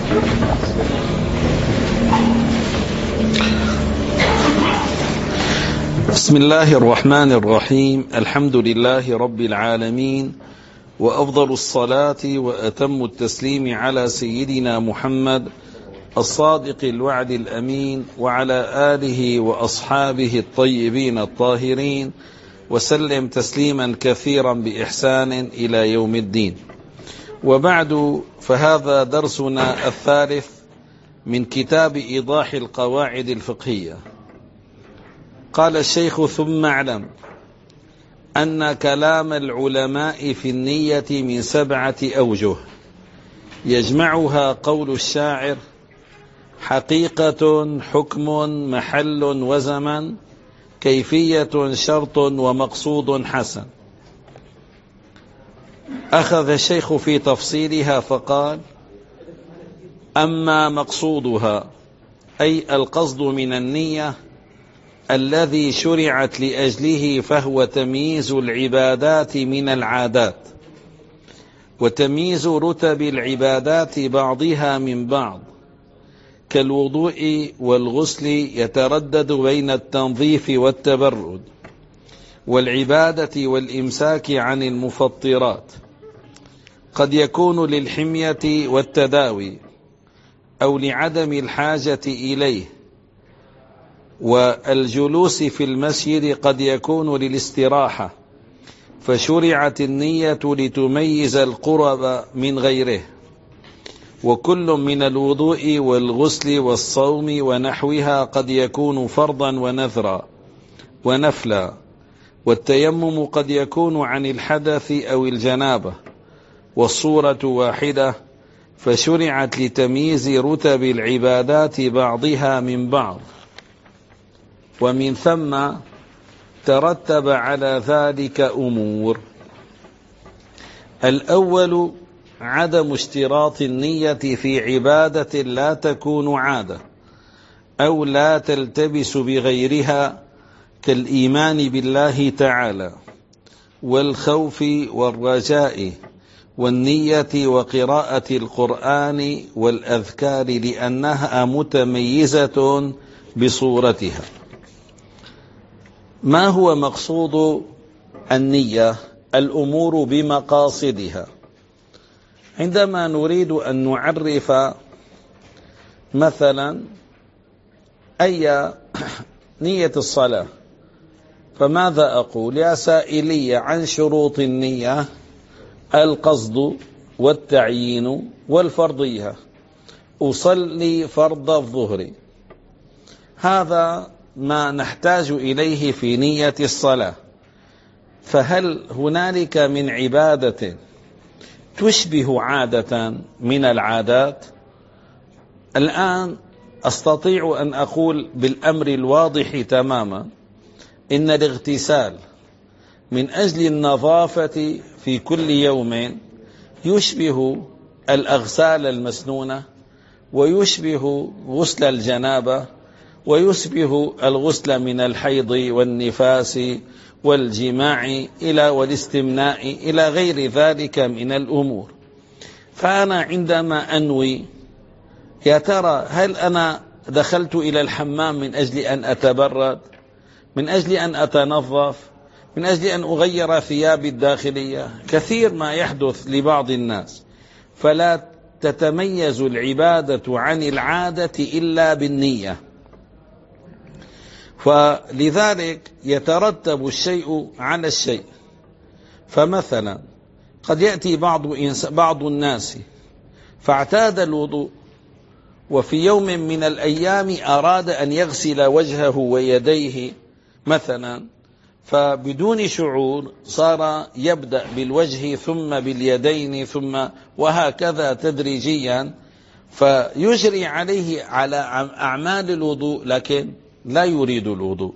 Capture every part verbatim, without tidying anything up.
بسم الله الرحمن الرحيم. الحمد لله رب العالمين، وأفضل الصلاة وأتم التسليم على سيدنا محمد الصادق الوعد الأمين، وعلى آله وأصحابه الطيبين الطاهرين، وسلم تسليما كثيرا بإحسان إلى يوم الدين. وبعد، فهذا درسنا الثالث من كتاب إيضاح القواعد الفقهية. قال الشيخ: ثم اعلم أن كلام العلماء في النية من سبعة أوجه، يجمعها قول الشاعر: حقيقة، حكم، محل وزمن، كيفية، شرط، ومقصود حسن. أخذ الشيخ في تفصيلها فقال: أما مقصودها، أي القصد من النية الذي شرعت لأجله، فهو تمييز العبادات من العادات، وتمييز رتب العبادات بعضها من بعض، كالوضوء والغسل يتردد بين التنظيف والتبرد، والعبادة والإمساك عن المفطرات، قد يكون للحمية والتداوي أو لعدم الحاجة إليه، والجلوس في المسجد قد يكون للاستراحة، فشرعت النية لتميز القرب من غيره. وكل من الوضوء والغسل والصوم ونحوها قد يكون فرضا ونذرا ونفلا، والتيمم قد يكون عن الحدث أو الجنابة، والصورة واحدة، فشرعت لتمييز رتب العبادات بعضها من بعض. ومن ثم ترتب على ذلك أمور: الأول عدم اشتراط النية في عبادة لا تكون عادة أو لا تلتبس بغيرها، كالإيمان بالله تعالى، والخوف والرجاء، والنية وقراءة القرآن والأذكار، لأنها متميزة بصورتها. ما هو مقصود النية؟ الأمور بمقاصدها. عندما نريد أن نعرف مثلا أي نية الصلاة، فماذا أقول؟ يا سائلي عن شروط النية: القصد والتعيين والفرضية. أصلي فرض الظهر، هذا ما نحتاج إليه في نية الصلاة. فهل هنالك من عبادة تشبه عادة من العادات؟ الآن أستطيع أن أقول بالأمر الواضح تماما إن الاغتسال من أجل النظافة في كل يوم يشبه الأغسال المسنونة، ويشبه غسل الجنابة، ويشبه الغسل من الحيض والنفاس والجماع إلى والاستمناء إلى غير ذلك من الأمور. فأنا عندما أنوي، يا ترى هل أنا دخلت إلى الحمام من أجل أن أتبرد، من أجل أن أتنظف، من أجل أن أغير ثيابي الداخلية؟ كثير ما يحدث لبعض الناس. فلا تتميز العبادة عن العادة إلا بالنية. فلذلك يترتب الشيء على الشيء. فمثلا قد يأتي بعض بعض الناس فاعتاد الوضوء، وفي يوم من الأيام أراد أن يغسل وجهه ويديه مثلا، فبدون شعور صار يبدأ بالوجه ثم باليدين ثم وهكذا تدريجيا، فيجري عليه على أعمال الوضوء لكن لا يريد الوضوء.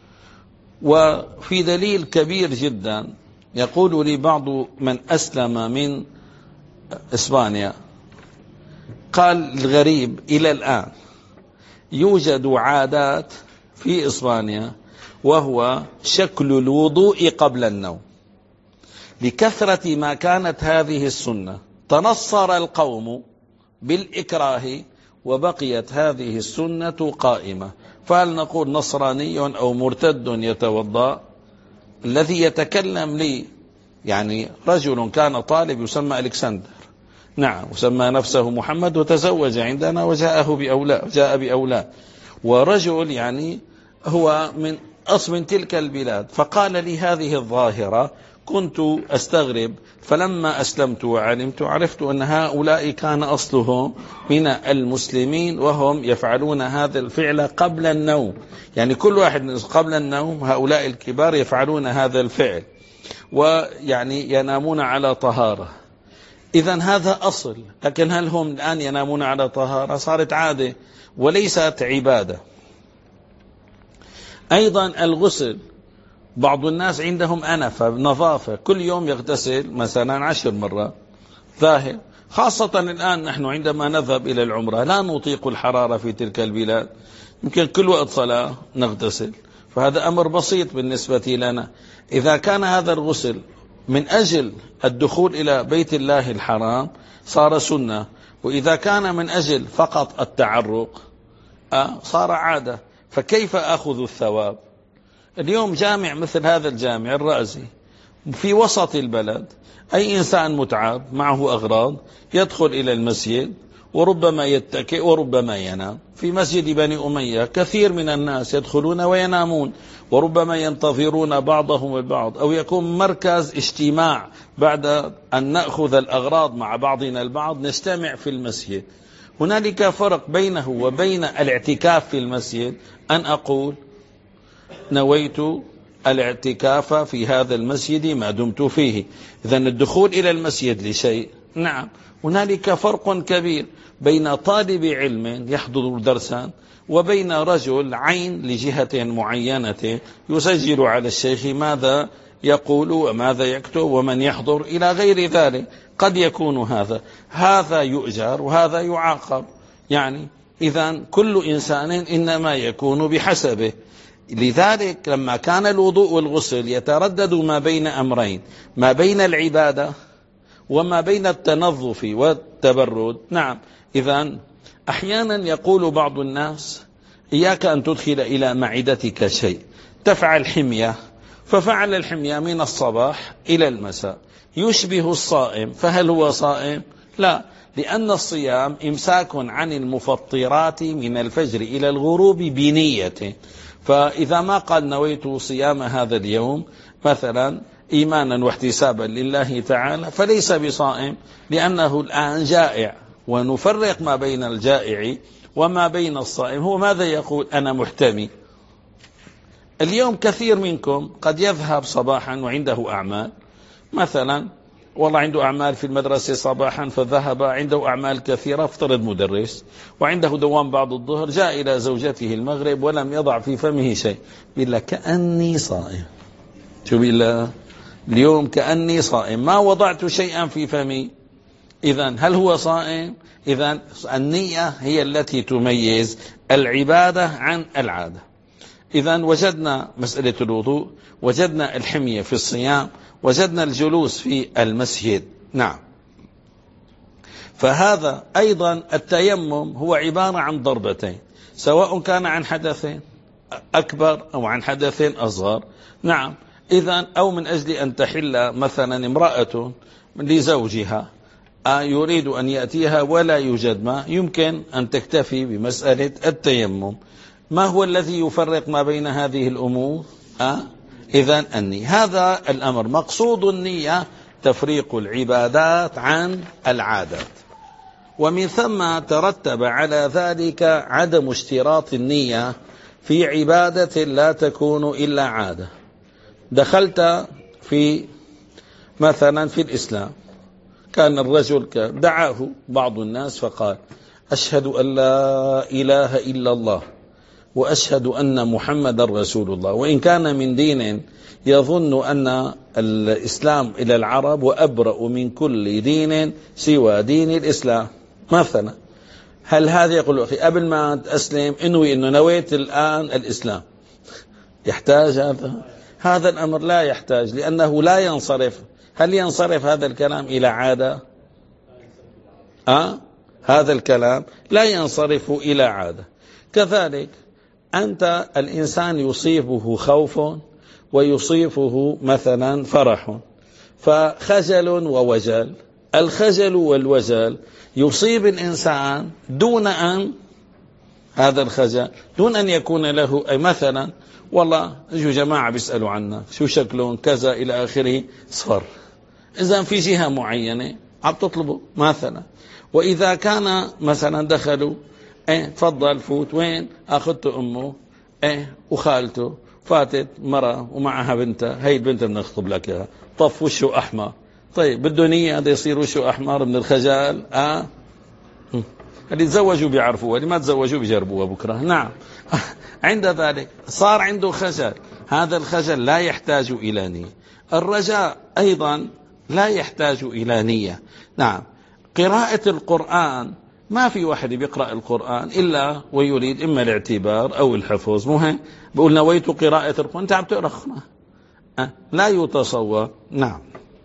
وفي دليل كبير جدا يقول لي بعض من أسلم من إسبانيا، قال الغريب إلى الآن يوجد عادات في إسبانيا، وهو شكل الوضوء قبل النوم. لكثرة ما كانت هذه السنة تنصر القوم بالإكراه وبقيت هذه السنة قائمة. فهل نقول نصراني أو مرتد يتوضأ؟ الذي يتكلم لي يعني رجل كان طالب يسمى ألكسندر، نعم، وسمى نفسه محمد وتزوج عندنا وجاءه بأولاد، جاء بأولاد، ورجل يعني هو من أصل من تلك البلاد، فقال لي هذه الظاهرة كنت أستغرب، فلما أسلمت وعلمت عرفت أن هؤلاء كان أصلهم من المسلمين وهم يفعلون هذا الفعل قبل النوم، يعني كل واحد قبل النوم هؤلاء الكبار يفعلون هذا الفعل ويعني ينامون على طهارة. إذن هذا أصل، لكن هل هم الآن ينامون على طهارة؟ صارت عادة وليست عبادة. أيضا الغسل، بعض الناس عندهم أنفة نظافة، كل يوم يغتسل مثلا عشر مرات ظاهر، خاصة الآن نحن عندما نذهب إلى العمرة لا نطيق الحرارة في تلك البلاد، يمكن كل وقت صلاة نغتسل، فهذا أمر بسيط بالنسبة لنا. إذا كان هذا الغسل من أجل الدخول إلى بيت الله الحرام صار سنة، وإذا كان من أجل فقط التعرق صار عادة، فكيف أخذ الثواب؟ اليوم جامع مثل هذا الجامع الرأسي في وسط البلد، أي إنسان متعب معه أغراض يدخل إلى المسجد وربما يتكئ وربما ينام. في مسجد بني أمية كثير من الناس يدخلون وينامون، وربما ينتظرون بعضهم البعض، أو يكون مركز اجتماع بعد أن نأخذ الأغراض مع بعضنا البعض نجتمع في المسجد. هنالك فرق بينه وبين الاعتكاف في المسجد، أن أقول نويت الاعتكاف في هذا المسجد ما دمت فيه، إذن الدخول إلى المسجد لشيء، نعم. هنالك فرق كبير بين طالب علم يحضر درسا وبين رجل عين لجهة معينة يسجل على الشيخ ماذا يقول وماذا يكتب ومن يحضر إلى غير ذلك. قد يكون هذا هذا يؤجر وهذا يعاقب، يعني إذن كل إنسان إنما يكون بحسبه. لذلك لما كان الوضوء والغسل يتردد ما بين أمرين، ما بين العبادة وما بين التنظف والتبرد، نعم. إذن أحيانا يقول بعض الناس إياك أن تدخل إلى معدتك شيء، تفعل حمية، ففعل الحمية من الصباح إلى المساء يشبه الصائم، فهل هو صائم؟ لا، لأن الصيام إمساك عن المفطرات من الفجر إلى الغروب بنيته، فإذا ما قال نويت صيام هذا اليوم مثلا إيمانا واحتسابا لله تعالى فليس بصائم، لأنه الآن جائع، ونفرق ما بين الجائع وما بين الصائم. هو ماذا يقول؟ أنا محتمي. اليوم كثير منكم قد يذهب صباحا وعنده أعمال، مثلا والله عنده أعمال في المدرسة صباحا فذهب، عنده أعمال كثيرة، افترض مدرس، وعنده دوام بعد الظهر، جاء إلى زوجته المغرب ولم يضع في فمه شيء، بيقول لك كأني صائم. شو بالله اليوم كأني صائم، ما وضعت شيئا في فمي. إذن هل هو صائم؟ إذن النية هي التي تميز العبادة عن العادة. إذن وجدنا مسألة الوضوء، وجدنا الحمية في الصيام، وجدنا الجلوس في المسجد، نعم. فهذا أيضا التيمم هو عبارة عن ضربتين، سواء كان عن حدث أكبر أو عن حدث أصغر، نعم. إذن أو من أجل أن تحل مثلا امرأة لزوجها يريد أن يأتيها ولا يوجد ماء، يمكن أن تكتفي بمسألة التيمم. ما هو الذي يفرق ما بين هذه الأمور؟ أه؟ إذن النية، هذا الأمر مقصود النية تفريق العبادات عن العادات، ومن ثم ترتب على ذلك عدم اشتراط النية في عبادة لا تكون إلا عادة. دخلت في مثلا في الإسلام، كان الرجل دعاه بعض الناس فقال أشهد أن لا إله إلا الله وأشهد أن محمد رسول الله، وإن كان من دين يظن أن الإسلام إلى العرب وأبرأ من كل دين سوى دين الإسلام مثلا، هل هذا يقول أخي قبل ما تأسلم إنه إنه نويت الآن الإسلام؟ يحتاج هذا؟ هذا الأمر لا يحتاج، لأنه لا ينصرف. هل ينصرف هذا الكلام إلى عادة؟ أه؟ هذا الكلام لا ينصرف إلى عادة. كذلك أنت الإنسان يصيبه خوف ويصيبه مثلا فرح، فخجل ووجل. الخجل والوجل يصيب الإنسان دون أن هذا الخجل دون أن يكون له أي مثلا والله يجوا جماعة بيسألوا عنك شو شكلهم كذا إلى آخره صفر. إذا في جهة معينة عم تطلبه مثلا. وإذا كان مثلا دخلوا ايه تفضل فوت، وين أخذت أمه ايه وخالته، فاتت مرة ومعها بنتها، هي البنت بدنا نخطب لك اياها، طف وشه أحمر. طيب بده نية هذا يصير وشه أحمر من الخجل؟ اه اللي تزوجوا بيعرفوها، اللي ما تزوجوا بيجربوها بكرة. نعم. عند ذلك صار عنده خجل، هذا الخجل لا يحتاج إلى نية. الرجاء أيضا لا يحتاج إلى نية. نعم. قراءة القرآن، ما في واحد بيقرأ القرآن إلا ويريد إما الاعتبار أو الحفظ. مهم بقول نويت قراءة القرآن، أنت عم تقرأ أه؟ لا يتصور. نعم.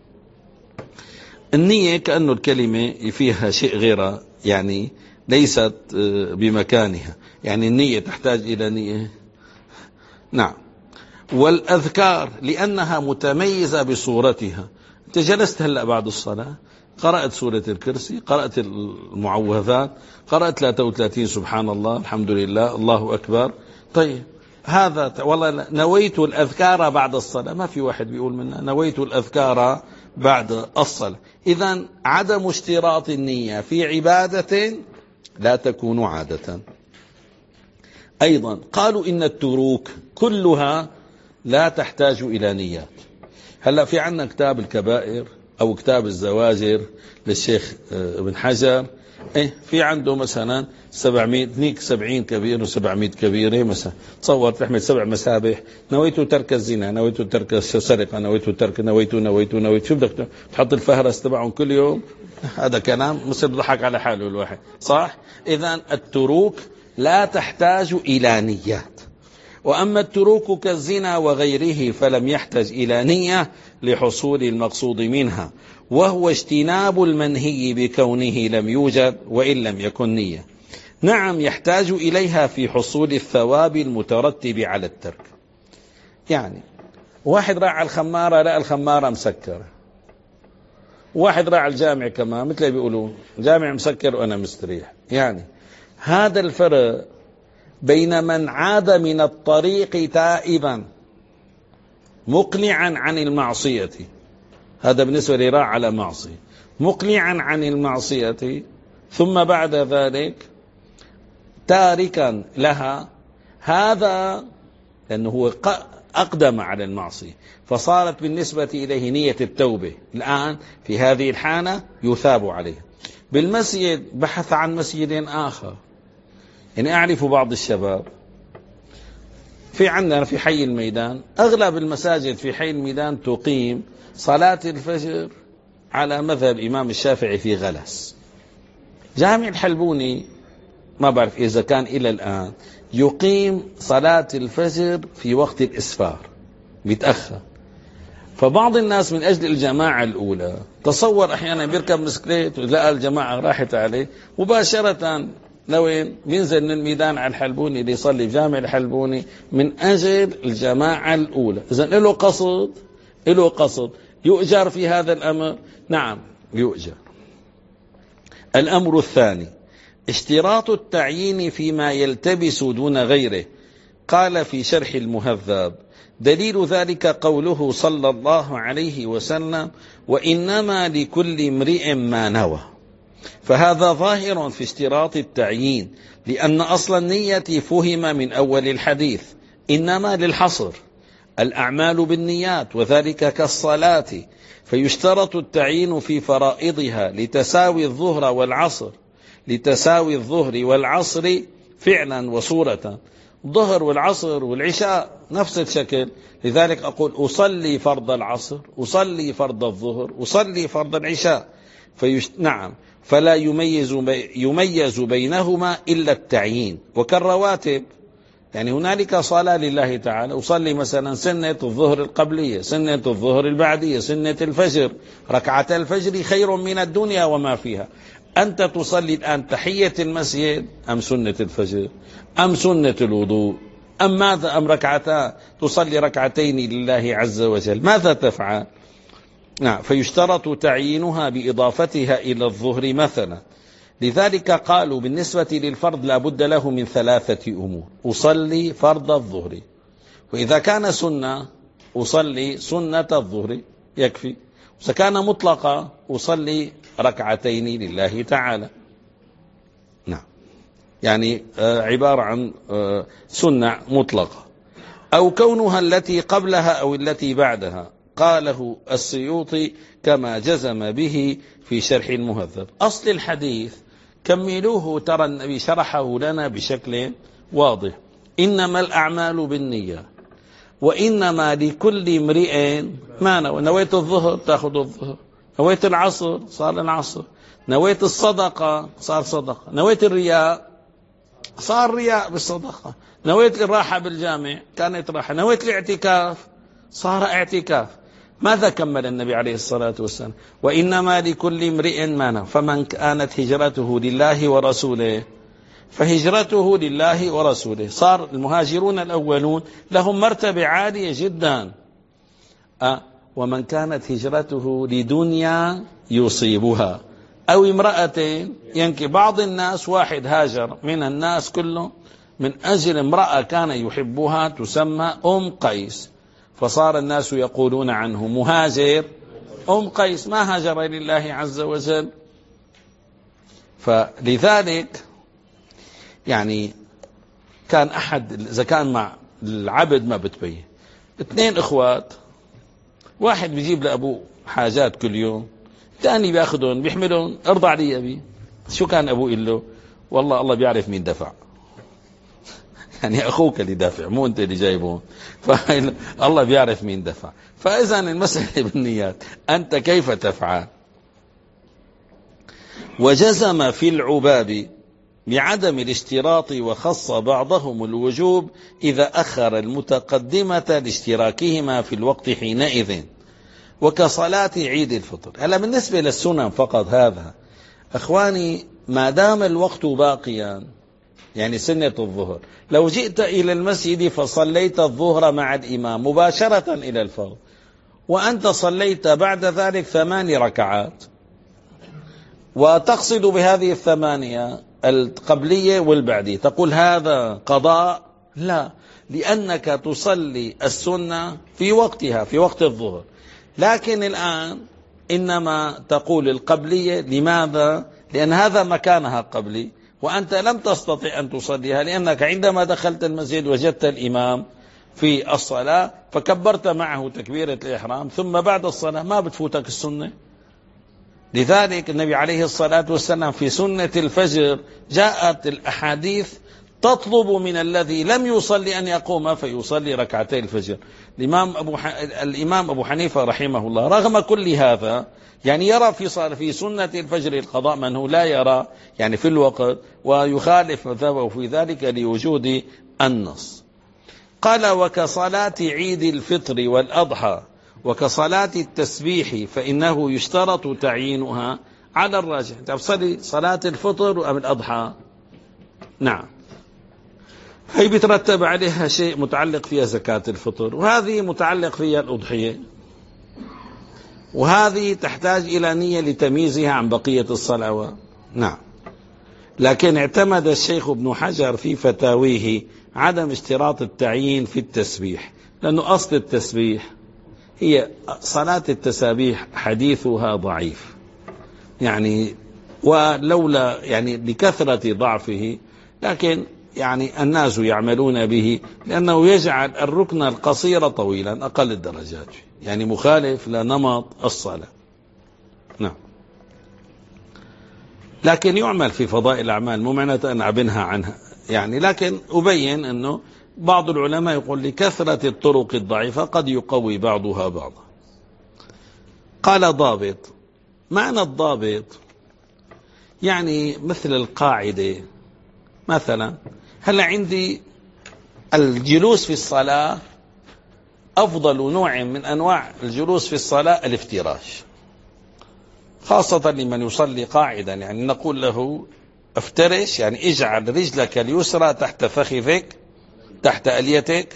النية كأنه الكلمة فيها شيء غير، يعني ليست بمكانها، يعني النية تحتاج إلى نية. نعم. والأذكار لأنها متميزة بصورتها. أنت جلست هلأ بعد الصلاة قرأت سورة الكرسي، قرأت المعوذات، قرأت ثلاثة وثلاثين سبحان الله الحمد لله الله أكبر. طيب هذا والله نويت الأذكار بعد الصلاة، ما في واحد بيقول منا نويت الأذكار بعد الصلاة. إذن عدم اشتراط النية في عبادة لا تكون عادة. أيضا قالوا إن التروك كلها لا تحتاج إلى نيات. هلأ في عنا كتاب الكبائر أو كتاب الزواجر للشيخ ابن حجر، إيه في عنده مثلا سبعمائة نيك سبعين كبير وسبعمائة كبيرة مثلا. تصور تحمل سبع مسابح، نويت ترك الزنا، نويت ترك السرقة، نويت ترك نويت نويت نويت شو بدك تحط الفهرس تبعهم كل يوم؟ هذا كلام مصير ضحك على حاله الواحد، صح؟ إذن التروك لا تحتاج إلى نيات. وأما التروك كالزنا وغيره فلم يحتاج إلى نية لحصول المقصود منها، وهو اجتناب المنهي بكونه لم يوجد وإن لم يكن نية. نعم يحتاج إليها في حصول الثواب المترتب على الترك. يعني واحد راح على الخمارة لقى الخمارة مسكرة، واحد راح على الجامع كمان مثل بيقولوا جامع مسكر وأنا مستريح. يعني هذا الفرق بين من عاد من الطريق تائبا مقلعا عن المعصية، هذا بالنسبة لي راح على معصية، مقلعا عن المعصية ثم بعد ذلك تاركا لها، هذا لأنه هو أقدم على المعصية فصارت بالنسبة إليه نية التوبة. الآن في هذه الحالة يثاب عليه. بالمسجد بحث عن مسجد آخر. يعني أعرف بعض الشباب في عندنا في حي الميدان، أغلب المساجد في حي الميدان تقيم صلاة الفجر على مذهب الإمام الشافعي في غلس. جامع الحلبوني ما بعرف إذا كان إلى الآن يقيم صلاة الفجر في وقت الإسفار بيتأخر. فبعض الناس من أجل الجماعة الأولى تصور أحيانا بيركب مسكليت ولقى الجماعة راحت عليه مباشرة لوين بينزل من الميدان على الحلبوني ليصلي في جامع الحلبوني من أجل الجماعة الأولى. إذن له قصد، له قصد يؤجر في هذا الأمر. نعم يؤجر. الأمر الثاني اشتراط التعيين فيما يلتبس دون غيره. قال في شرح المهذب دليل ذلك قوله صلى الله عليه وسلم وإنما لكل امرئ ما نوى. فهذا ظاهر في اشتراط التعيين، لأن أصل النية فهم من أول الحديث إنما للحصر، الأعمال بالنيات وذلك كالصلاة، فيشترط التعيين في فرائضها لتساوي الظهر والعصر، لتساوي الظهر والعصر فعلا وصورة. الظهر والعصر والعشاء نفس الشكل، لذلك أقول أصلي فرض العصر، أصلي فرض الظهر، أصلي فرض العشاء. فيشت... نعم فلا يميز يميز بينهما إلا التعيين. وكالرواتب يعني هنالك صلاة لله تعالى، أصلي مثلا سنة الظهر القبلية، سنة الظهر البعدية، سنة الفجر، ركعة الفجر خير من الدنيا وما فيها. أنت تصلي الآن تحية المسجد أم سنة الفجر أم سنة الوضوء أم ماذا أم ركعتا تصلي ركعتين لله عز وجل، ماذا تفعل؟ نعم. فيشترط تعيينها بإضافتها إلى الظهر مثلا. لذلك قالوا بالنسبة للفرض لا بد له من ثلاثة أمور: أصلي فرض الظهر، وإذا كان سنة أصلي سنة الظهر يكفي، وإذا كان مطلقة أصلي ركعتين لله تعالى. نعم. يعني عبارة عن سنة مطلقة. أو كونها التي قبلها أو التي بعدها، قاله السيوطي كما جزم به في شرح المهذب. أصل الحديث كملوه، ترى النبي شرحه لنا بشكل واضح: إنما الأعمال بالنية وإنما لكل امرئ ما نوى. نويت الظهر تأخذ الظهر، نويت العصر صار العصر، نويت الصدقة صار صدقة، نويت الرياء صار رياء بالصدقة، نويت الراحة بالجامع كانت راحة، نويت الاعتكاف صار اعتكاف. ماذا كمل النبي عليه الصلاة والسلام؟ وإنما لكل امرئ ما نوى، فمن كانت هجرته لله ورسوله فهجرته لله ورسوله. صار المهاجرون الأولون لهم مرتبة عالية جدا. أه ومن كانت هجرته لدنيا يصيبها أو امرأة ينكي. بعض الناس واحد هاجر من الناس كله من أجل امرأة كان يحبها تسمى أم قيس، فصار الناس يقولون عنه مهاجر أم قيس، ما هاجر لله عز وجل. فلذلك يعني كان أحد إذا كان مع العبد ما بتبين، اثنين إخوات، واحد بيجيب لأبوه حاجات كل يوم، ثاني بياخذون بيحملون ارضى علي أبي. شو كان أبوه يقول له؟ والله الله بيعرف مين دفع. يعني أخوك اللي دافع مو أنت اللي جايبون، فالله بيعرف مين دفع. فإذا المسألة بالنيات، أنت كيف تفعل؟ وجزم في العباب بعدم الاشتراط، وخص بعضهم الوجوب إذا أخر المتقدمة لاشتراكهما في الوقت حينئذ، وكصلاة عيد الفطر. هلا بالنسبة للسنن فقط هذا أخواني، ما دام الوقت باقيا، يعني سنة الظهر، لو جئت إلى المسجد فصليت الظهر مع الإمام مباشرة إلى الفرض، وأنت صليت بعد ذلك ثماني ركعات، وتقصد بهذه الثمانية القبلية والبعدية، تقول هذا قضاء؟ لا، لأنك تصلي السنة في وقتها في وقت الظهر. لكن الآن إنما تقول القبلية. لماذا؟ لأن هذا مكانها قبلي، وأنت لم تستطع أن تصليها لأنك عندما دخلت المسجد وجدت الإمام في الصلاة فكبرت معه تكبيرة الإحرام، ثم بعد الصلاة ما بتفوتك السنة. لذلك النبي عليه الصلاة والسلام في سنة الفجر جاءت الأحاديث تطلب من الذي لم يصلي أن يقوم فيصلي ركعتي الفجر. الإمام أبو, ح... الإمام أبو حنيفة رحمه الله رغم كل هذا يعني يرى في صار في سنة الفجر القضاء، من هو لا يرى يعني في الوقت، ويخالف مذهبه في ذلك لوجود النص. قال وكصلاة عيد الفطر والأضحى وكصلاة التسبيح فإنه يشترط تعيينها على الراجح. تصلي صلاة الفطر أم الأضحى؟ نعم، هي بيترتب عليها شيء متعلق فيها زكاة الفطر، وهذه متعلق فيها الأضحية، وهذه تحتاج إلى نية لتمييزها عن بقية الصلوات. نعم، لكن اعتمد الشيخ ابن حجر في فتاويه عدم اشتراط التعيين في التسبيح، لأنه أصل التسبيح هي صلاة التسابيح حديثها ضعيف، يعني ولولا يعني لكثرة ضعفه، لكن يعني الناس يعملون به لأنه يجعل الركن القصير طويلا أقل الدرجات، يعني مخالف لنمط الصلاة. نعم، لكن يعمل في فضائل الأعمال، مو معناته أن أعبنها عنها يعني، لكن أبين أنه بعض العلماء يقول لكثرة الطرق الضعيفة قد يقوي بعضها بعضا. قال ضابط. معنى الضابط يعني مثل القاعدة، مثلا هل عندي الجلوس في الصلاة أفضل نوع من أنواع الجلوس في الصلاة الافتراش، خاصة لمن يصلي قاعدا، يعني نقول له افترش، يعني اجعل رجلك اليسرى تحت فخذك تحت أليتك،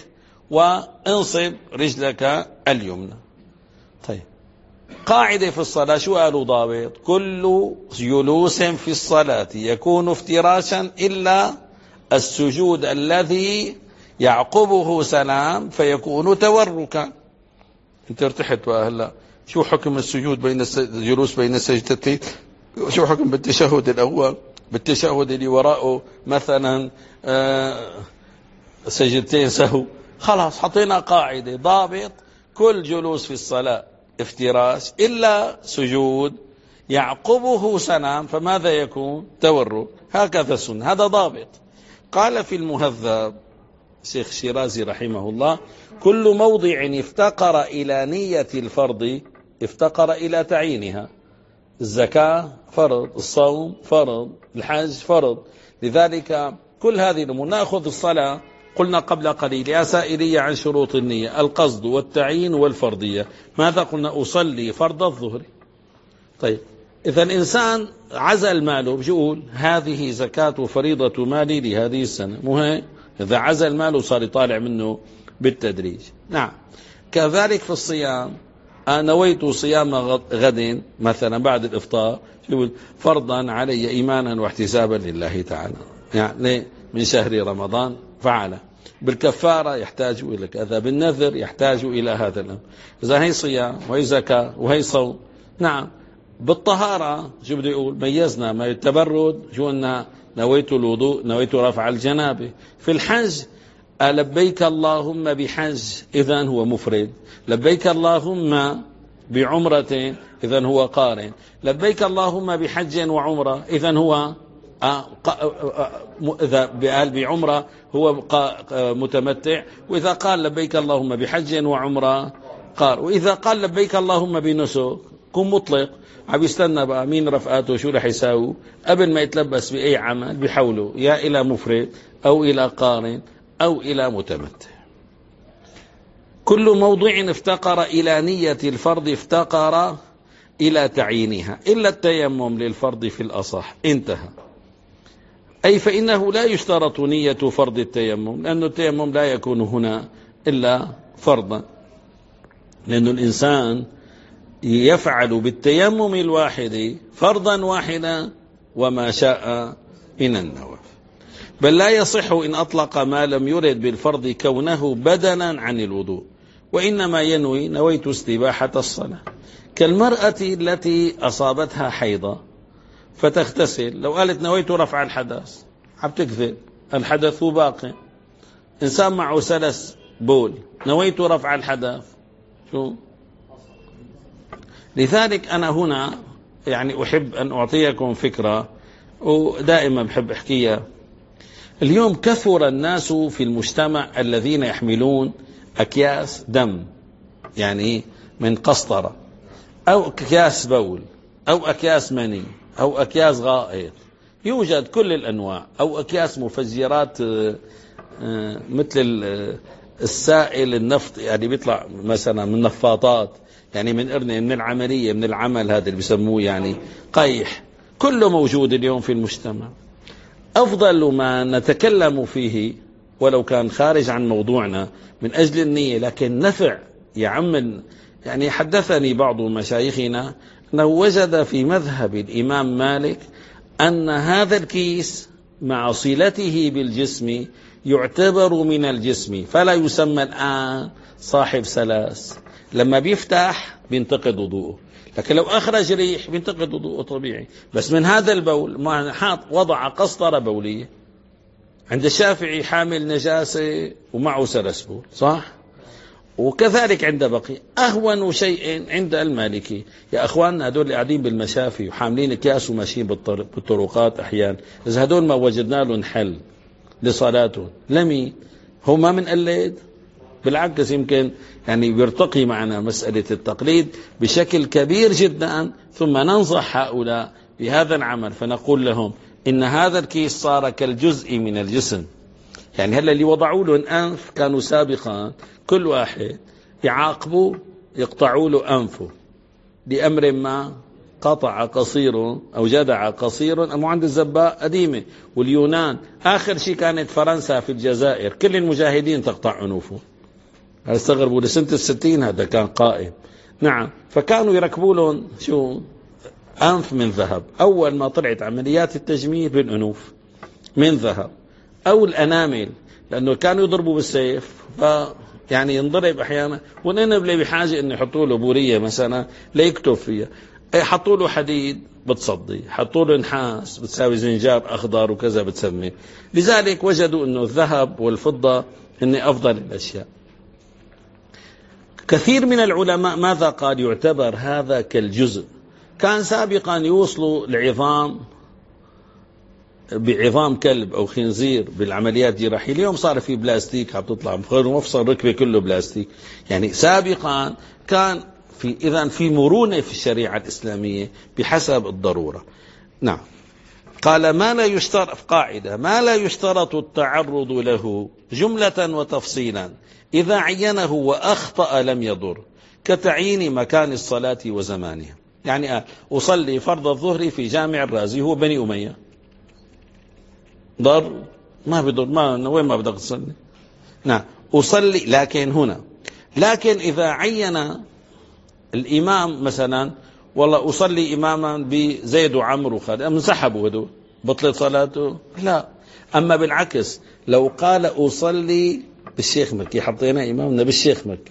وانصب رجلك اليمنى. طيب قاعدة في الصلاة شو قالوا ضابط؟ كل جلوس في الصلاة يكون افتراشا إلا السجود الذي يعقبه سلام فيكون توركا. انت ارتحت هلا، شو حكم السجود بين الجلوس بين السجدتين؟ شو حكم بالتشهد الأول؟ بالتشهد اللي وراءه مثلا آه سجدتين سهو. خلاص حطينا قاعدة ضابط، كل جلوس في الصلاة افتراش إلا سجود يعقبه سلام فماذا يكون؟ تورك. هكذا السنة، هذا ضابط. قال في المهذب شيخ شيرازي رحمه الله: كل موضع افتقر إلى نية الفرض افتقر إلى تعيينها. الزكاة فرض، الصوم فرض، الحج فرض. لذلك كل هذه الأمور. نأخذ الصلاة، قلنا قبل قليل يا سائلية عن شروط النية: القصد والتعيين والفرضية. ماذا قلنا؟ أصلي فرض الظهر. طيب إذا الإنسان عزل ماله، بيقول هذه زكاة فريضة مالي لهذه السنة، مو هيك؟ إذا عزل ماله صار يطالع منه بالتدريج. نعم. كذلك في الصيام، أنا نويت صيام غد مثلا بعد الإفطار، يقول فرضا علي إيمانا واحتسابا لله تعالى، يعني من شهر رمضان فعله. بالكفارة يحتاج إلى كذا، بالنذر يحتاج إلى هذا الأمر. إذا هي صيام وهي زكاة وهي صوم. نعم. بالطهارة شو بده يقول؟ ميزنا ما التبرد، شو أنها نويت الوضوء، نويت رفع الجنابة. في الحج لبيك اللهم بحج، إذن هو مفرد. لبيك اللهم بعمرة، إذن هو قارن. لبيك اللهم بحج وعمرة، إذن هو إذا قال بعمرة هو متمتع. وإذا قال لبيك اللهم بحج وعمرة قار. وإذا قال لبيك اللهم بنسك كن مطلق، عم يستنى بقى مين رفقاته شو رح يساوي قبل ما يتلبس بأي عمل، بحوله يا إلى مفرد أو إلى قارن أو إلى متمتع. كل موضع افتقر إلى نية الفرض افتقر إلى تعيينها إلا التيمم للفرض في الأصح. انتهى. أي فإنه لا يشترط نية فرض التيمم، لأن التيمم لا يكون هنا إلا فرضا، لأن الإنسان يفعل بالتيمم الواحد فرضا واحدا وما شاء من النوافل. بل لا يصح إن أطلق ما لم يرد بالفرض كونه بدلا عن الوضوء، وإنما ينوي نويت استباحة الصلاة. كالمرأة التي أصابتها حيضة فتغتسل، لو قالت نويت رفع الحدث عم تكذب، الحدث باقي. إنسان معه سلس بول، نويت رفع الحدث، شو؟ لذلك أنا هنا يعني أحب أن أعطيكم فكرة، ودائما بحب أحكيها. اليوم كثر الناس في المجتمع الذين يحملون أكياس دم، يعني من قسطرة أو أكياس بول أو أكياس مني أو أكياس غائط، يوجد كل الأنواع، أو أكياس مفجرات مثل السائل النفط، يعني بيطلع مثلا من نفاطات، يعني من إرنة، من العملية، من العمل هذا اللي بيسموه يعني قيح. كله موجود اليوم في المجتمع. أفضل ما نتكلم فيه ولو كان خارج عن موضوعنا من أجل النية، لكن نفع يعمل. يعني حدثني بعض مشايخنا أنه وجد في مذهب الإمام مالك أن هذا الكيس مع صلته بالجسم يعتبر من الجسم، فلا يسمى الآن صاحب سلاس. لما بيفتح بينتقد وضوءه، لكن لو أخرج ريح بينتقد وضوءه طبيعي. بس من هذا البول ما حاط وضع قسطرة بولية. عند الشافعي حامل نجاسة ومعه سلس بول، صح؟ وكذلك عند بقي. أهون شيء عند المالكي يا أخواننا هدول اللي قاعدين بالمشافي وحاملين كاس وماشيين بالطرقات أحيانا، إذا هدول ما وجدنا لهم حل لصلاتهم لمين هو ما منقلد؟ بالعكس يمكن يعني بيرتقي معنا مسألة التقليد بشكل كبير جدا. ثم ننصح هؤلاء بهذا العمل فنقول لهم إن هذا الكيس صار كالجزء من الجسم. يعني هلا اللي وضعوا له الأنف كانوا سابقا كل واحد يعاقبوا يقطعوا له أنفه لأمر ما قطع قصير أو جدع قصير، أم عند الزباء قديمة. واليونان آخر شيء كانت فرنسا في الجزائر، كل المجاهدين تقطع عنوفه. استغربوا لسنة الستين هذا كان قائم. نعم، فكانوا يركبوا لهم شو أنف من ذهب. أول ما طلعت عمليات التجميل بالأنوف من ذهب، أو الأنامل، لأنه كانوا يضربوا بالسيف ف يعني ينضرب أحيانا، ونحن بحاجة إنه يحطوا له بورية مثلا ليكتب فيها، حطوا له حديد بتصدي، حطوا له نحاس بتساوي زنجار أخضر وكذا بتسمي. لذلك وجدوا إنه الذهب والفضة إن أفضل الأشياء. كثير من العلماء ماذا قال؟ يعتبر هذا كالجزء. كان سابقا يوصلوا العظام بعظام كلب أو خنزير بالعمليات الجراحية، اليوم صار في بلاستيك عم تطلع مفصل ركبة كله بلاستيك. يعني سابقا كان في إذن في مرونة في الشريعة الإسلامية بحسب الضرورة. نعم. قال ما لا يشترط، قاعدة ما لا يشترط التعرض له جملة وتفصيلا، إذا عينه وأخطأ لم يضر، كتعيين مكان الصلاة وزمانها. يعني أصلي فرض الظهر في جامع الرازي، هو بني أمية، ضر ما بضر، ما وين ما بدك تصلي. نعم أصلي، لكن هنا لكن إذا عين الإمام مثلا والله أصلي إماما بزيد وعمر وخالد، أم انسحبوا هدول بطلت صلاته؟ لا. أما بالعكس لو قال أصلي بالشيخ مكي، حطينا إمامنا بالشيخ مكي،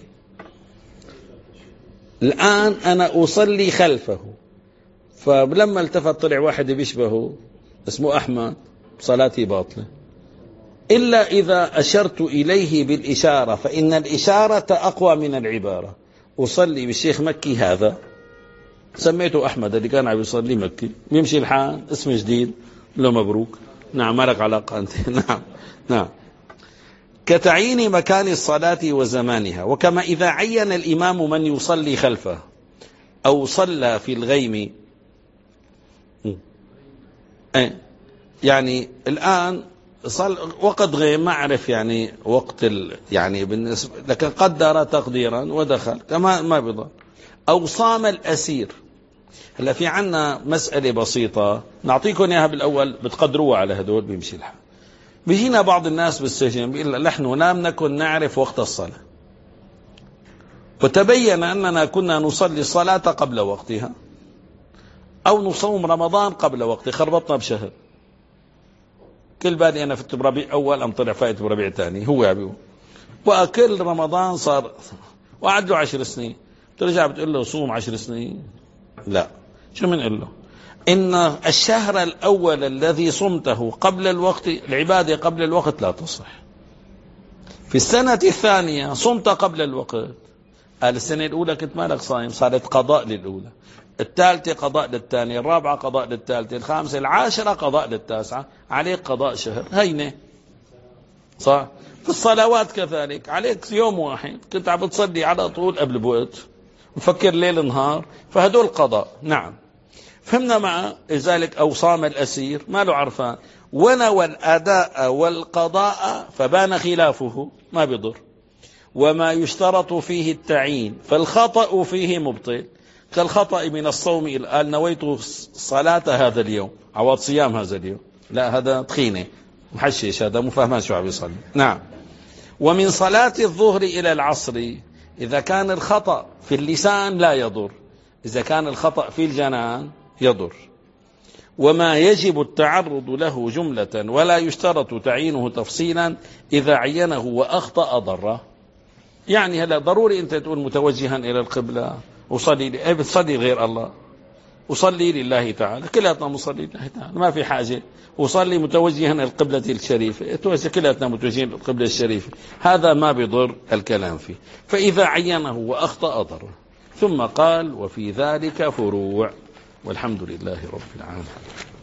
الآن أنا أصلي خلفه، فلما التفت طلع واحد بيشبهه اسمه أحمد، صلاتي باطلة، إلا إذا أشرت إليه بالإشارة، فإن الإشارة أقوى من العبارة. أصلي بالشيخ مكي هذا، سميته أحمد اللي كان عم يصلي مكي، يمشي الحال اسم جديد له مبروك. نعم ما لك علاقة أنت. نعم نعم. كتعيين مكان الصلاة وزمانها. وكما إذا عين الإمام من يصلي خلفه أو صلى في الغيم، يعني الآن صل وقت غيم ما أعرف يعني وقت ال يعني بالنسبة، لكن قدر تقديرا ودخل كما ما بضل. أو صام الأسير. هلا في عنا مسألة بسيطة نعطيكم إياها بالأول بتقدروها على هدول بيمشي الحال. بيجينا بعض الناس بالسجن بيقول نحن لم نكن نعرف وقت الصلاة، وتبين أننا كنا نصلي الصلاة قبل وقتها، أو نصوم رمضان قبل وقته، خربطنا بشهر. كل بالي أنا فت بربيع أول أم طلع فايت بربيع ثاني، هو يعبيه. وأكل رمضان صار وعد له عشر سنين، ترجع بتقول له صوم عشر سنين؟ لا. شو منقول له؟ إن الشهر الأول الذي صمته قبل الوقت، العبادة قبل الوقت لا تصح. في السنة الثانية صمت قبل الوقت، قال السنة الأولى كنت مالك صايم، صارت قضاء للأولى، الثالثة قضاء للثانية، الرابعة قضاء للثالثة، الخامسة العاشرة قضاء للتاسعة، عليك قضاء شهر. هينة صح. في الصلوات كذلك، عليك يوم واحد كنت عم بتصلي على طول قبل بوقت، مفكر ليل نهار، فهدول قضاء. نعم فهمنا معه. لذلك أو صام الأسير ما له عرفان، ونوى الأداء والقضاء فبان خلافه ما بيضر. وما يشترط فيه التعيين فالخطأ فيه مبطل، كالخطأ من الصوم، قال نويت صلاة هذا اليوم عوض صيام هذا اليوم، لا هذا طخينة محشش، هذا مو فاهمان شو عم يصلي. نعم. ومن صلاة الظهر إلى العصر، إذا كان الخطأ في اللسان لا يضر، إذا كان الخطأ في الجنان يضر. وما يجب التعرض له جملة ولا يشترط تعيينه تفصيلا، إذا عينه وأخطأ ضره. يعني هلا ضروري أنت تقول متوجها إلى القبلة وصلي لي، أي بتصلي غير الله، وصلي لله تعالى، كلاتنا مصلي لله تعالى، ما في حاجة وصلي متوجها إلى القبلة الشريفة، كلاتنا متوجهين القبلة الشريفة، هذا ما بضر الكلام فيه. فإذا عينه وأخطأ ضره. ثم قال وفي ذلك فروع، والحمد لله رب العالمين.